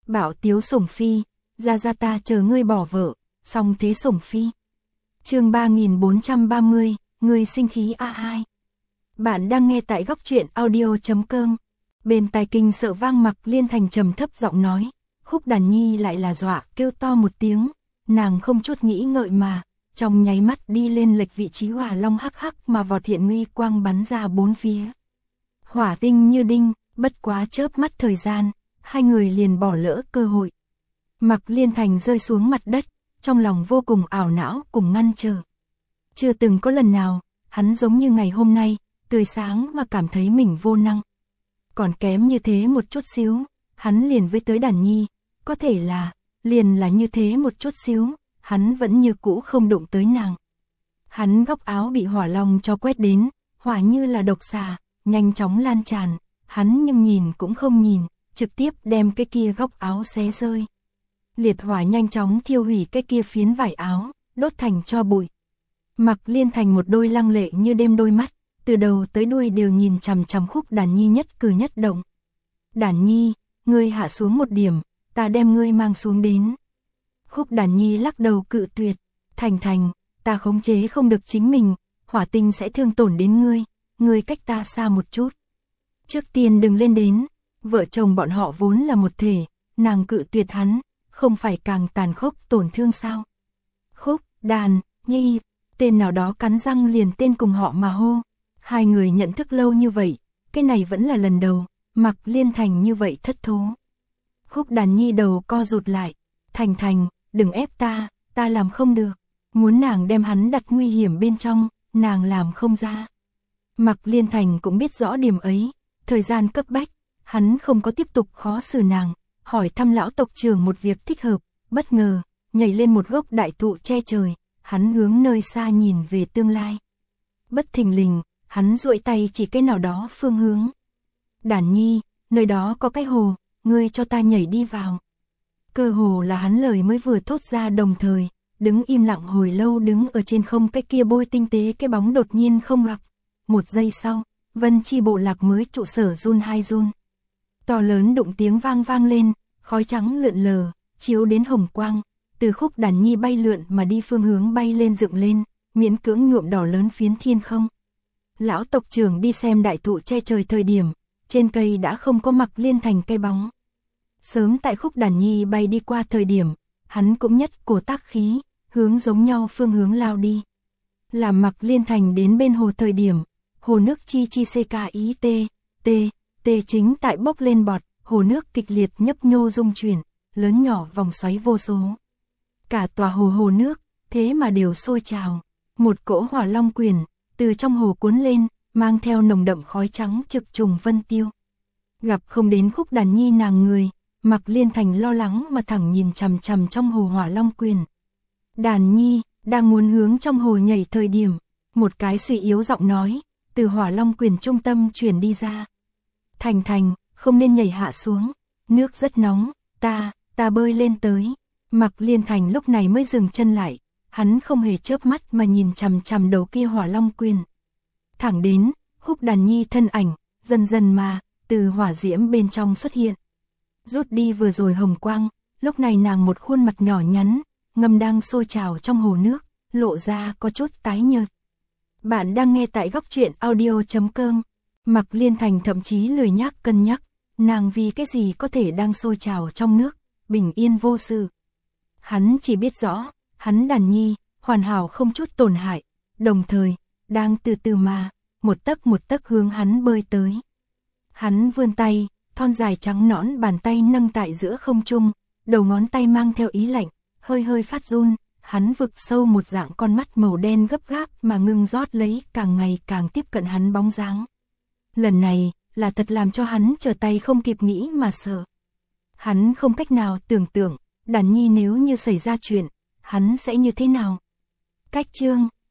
Bạo tiếu sủng phi, ra ta chờ ngươi bỏ vợ, xong thế sủng phi. Chương 3430, ngươi sinh khí A2. Bạn đang nghe tại góc truyện audio.com. Bên tai kinh sợ vang Mạc Liên Thành trầm thấp giọng nói, Khúc Đàn Nhi lại là dọa kêu to một tiếng, nàng không chút nghĩ ngợi mà, trong nháy mắt đi lên lệch vị trí hỏa long hắc hắc mà vọt hiện nguy quang bắn ra bốn phía. Hỏa tinh như đinh, bất quá chớp mắt thời gian, hai người liền bỏ lỡ cơ hội. Mạc Liên Thành rơi xuống mặt đất, trong lòng vô cùng ảo não cùng ngăn trở. Chưa từng có lần nào, hắn giống như ngày hôm nay, tươi sáng mà cảm thấy mình vô năng. Còn kém như thế một chút xíu, hắn liền với tới Đàn Nhi, có thể là, liền là như thế một chút xíu, hắn vẫn như cũ không đụng tới nàng. Hắn góc áo bị hỏa long cho quét đến, hỏa như là độc xà, nhanh chóng lan tràn, hắn nhưng nhìn cũng không nhìn, trực tiếp đem cái kia góc áo xé rơi. Liệt hỏa nhanh chóng thiêu hủy cái kia phiến vải áo, đốt thành tro bụi. Mạc Liên Thành một đôi lăng lệ như đêm đôi mắt, từ đầu tới đuôi đều nhìn chằm chằm Khúc Đàn Nhi nhất cử nhất động. Đàn Nhi, ngươi hạ xuống một điểm, ta đem ngươi mang xuống đến. Khúc Đàn Nhi lắc đầu cự tuyệt, Thành, ta khống chế không được chính mình, hỏa tinh sẽ thương tổn đến ngươi cách ta xa một chút. Trước tiên đừng lên đến, vợ chồng bọn họ vốn là một thể, nàng cự tuyệt hắn, không phải càng tàn khốc tổn thương sao? Khúc, Đàn, Nhi, tên nào đó cắn răng liền tên cùng họ mà hô. Hai người nhận thức lâu như vậy, cái này vẫn là lần đầu, Mạc Liên Thành như vậy thất thố. Khúc Đàn Nhi đầu co rụt lại, Thành, đừng ép ta làm không được, muốn nàng đem hắn đặt nguy hiểm bên trong, nàng làm không ra. Mạc Liên Thành cũng biết rõ điểm ấy, thời gian cấp bách, hắn không có tiếp tục khó xử nàng, hỏi thăm lão tộc trưởng một việc thích hợp, bất ngờ, nhảy lên một gốc đại thụ che trời, hắn hướng nơi xa nhìn về tương lai. Bất thình lình, hắn duỗi tay chỉ cái nào đó phương hướng. Đàn Nhi, nơi đó có cái hồ, ngươi cho ta nhảy đi vào. Cơ hồ là hắn lời mới vừa thốt ra đồng thời, đứng im lặng hồi lâu đứng ở trên không cái kia bôi tinh tế cái bóng đột nhiên không gặp. Một giây sau, Vân Chi bộ lạc mới trụ sở run hai run. To lớn đụng tiếng vang lên, khói trắng lượn lờ, chiếu đến hồng quang, từ Khúc Đàn Nhi bay lượn mà đi phương hướng bay lên dựng lên, miễn cưỡng nhuộm đỏ lớn phiến thiên không. Lão tộc trưởng đi xem đại thụ che trời thời điểm, trên cây đã không có Mạc Liên Thành cây bóng. Sớm tại Khúc Đàn Nhi bay đi qua thời điểm, hắn cũng nhất cổ tác khí, hướng giống nhau phương hướng lao đi. Làm Mạc Liên Thành đến bên hồ thời điểm, hồ nước chi t chính tại bốc lên bọt, hồ nước kịch liệt nhấp nhô rung chuyển, lớn nhỏ vòng xoáy vô số. Cả tòa hồ nước, thế mà đều sôi trào, một cỗ hỏa long quyển, từ trong hồ cuốn lên, mang theo nồng đậm khói trắng trực trùng vân tiêu. Gặp không đến Khúc Đàn Nhi nàng người, Mạc Liên Thành lo lắng mà thẳng nhìn chằm chằm trong hồ hỏa long quyển. Đàn Nhi, đang muốn hướng trong hồ nhảy thời điểm, một cái suy yếu giọng nói, từ hỏa long quyển trung tâm truyền đi ra. Thành, không nên nhảy hạ xuống, nước rất nóng, ta bơi lên tới. Mạc Liên Thành lúc này mới dừng chân lại, hắn không hề chớp mắt mà nhìn chằm chằm đầu kia hỏa long quyển. Thẳng đến, Khúc Đàn Nhi thân ảnh, dần mà, từ hỏa diễm bên trong xuất hiện. Rút đi vừa rồi hồng quang, lúc này nàng một khuôn mặt nhỏ nhắn, ngầm đang sôi trào trong hồ nước, lộ ra có chút tái nhợt. Bạn đang nghe tại góc truyện audio.com. Mạc Liên Thành thậm chí lười nhác cân nhắc, nàng vì cái gì có thể đang sôi trào trong nước, bình yên vô sự. Hắn chỉ biết rõ, hắn Đàn Nhi, hoàn hảo không chút tổn hại, đồng thời, đang từ từ mà, một tấc hướng hắn bơi tới. Hắn vươn tay, thon dài trắng nõn bàn tay nâng tại giữa không trung, đầu ngón tay mang theo ý lạnh, hơi phát run, hắn vực sâu một dạng con mắt màu đen gấp gáp mà ngưng rót lấy càng ngày càng tiếp cận hắn bóng dáng. Lần này, là thật làm cho hắn trở tay không kịp nghĩ mà sợ. Hắn không cách nào tưởng tượng, Đàn Nhi nếu như xảy ra chuyện, hắn sẽ như thế nào. Cách chương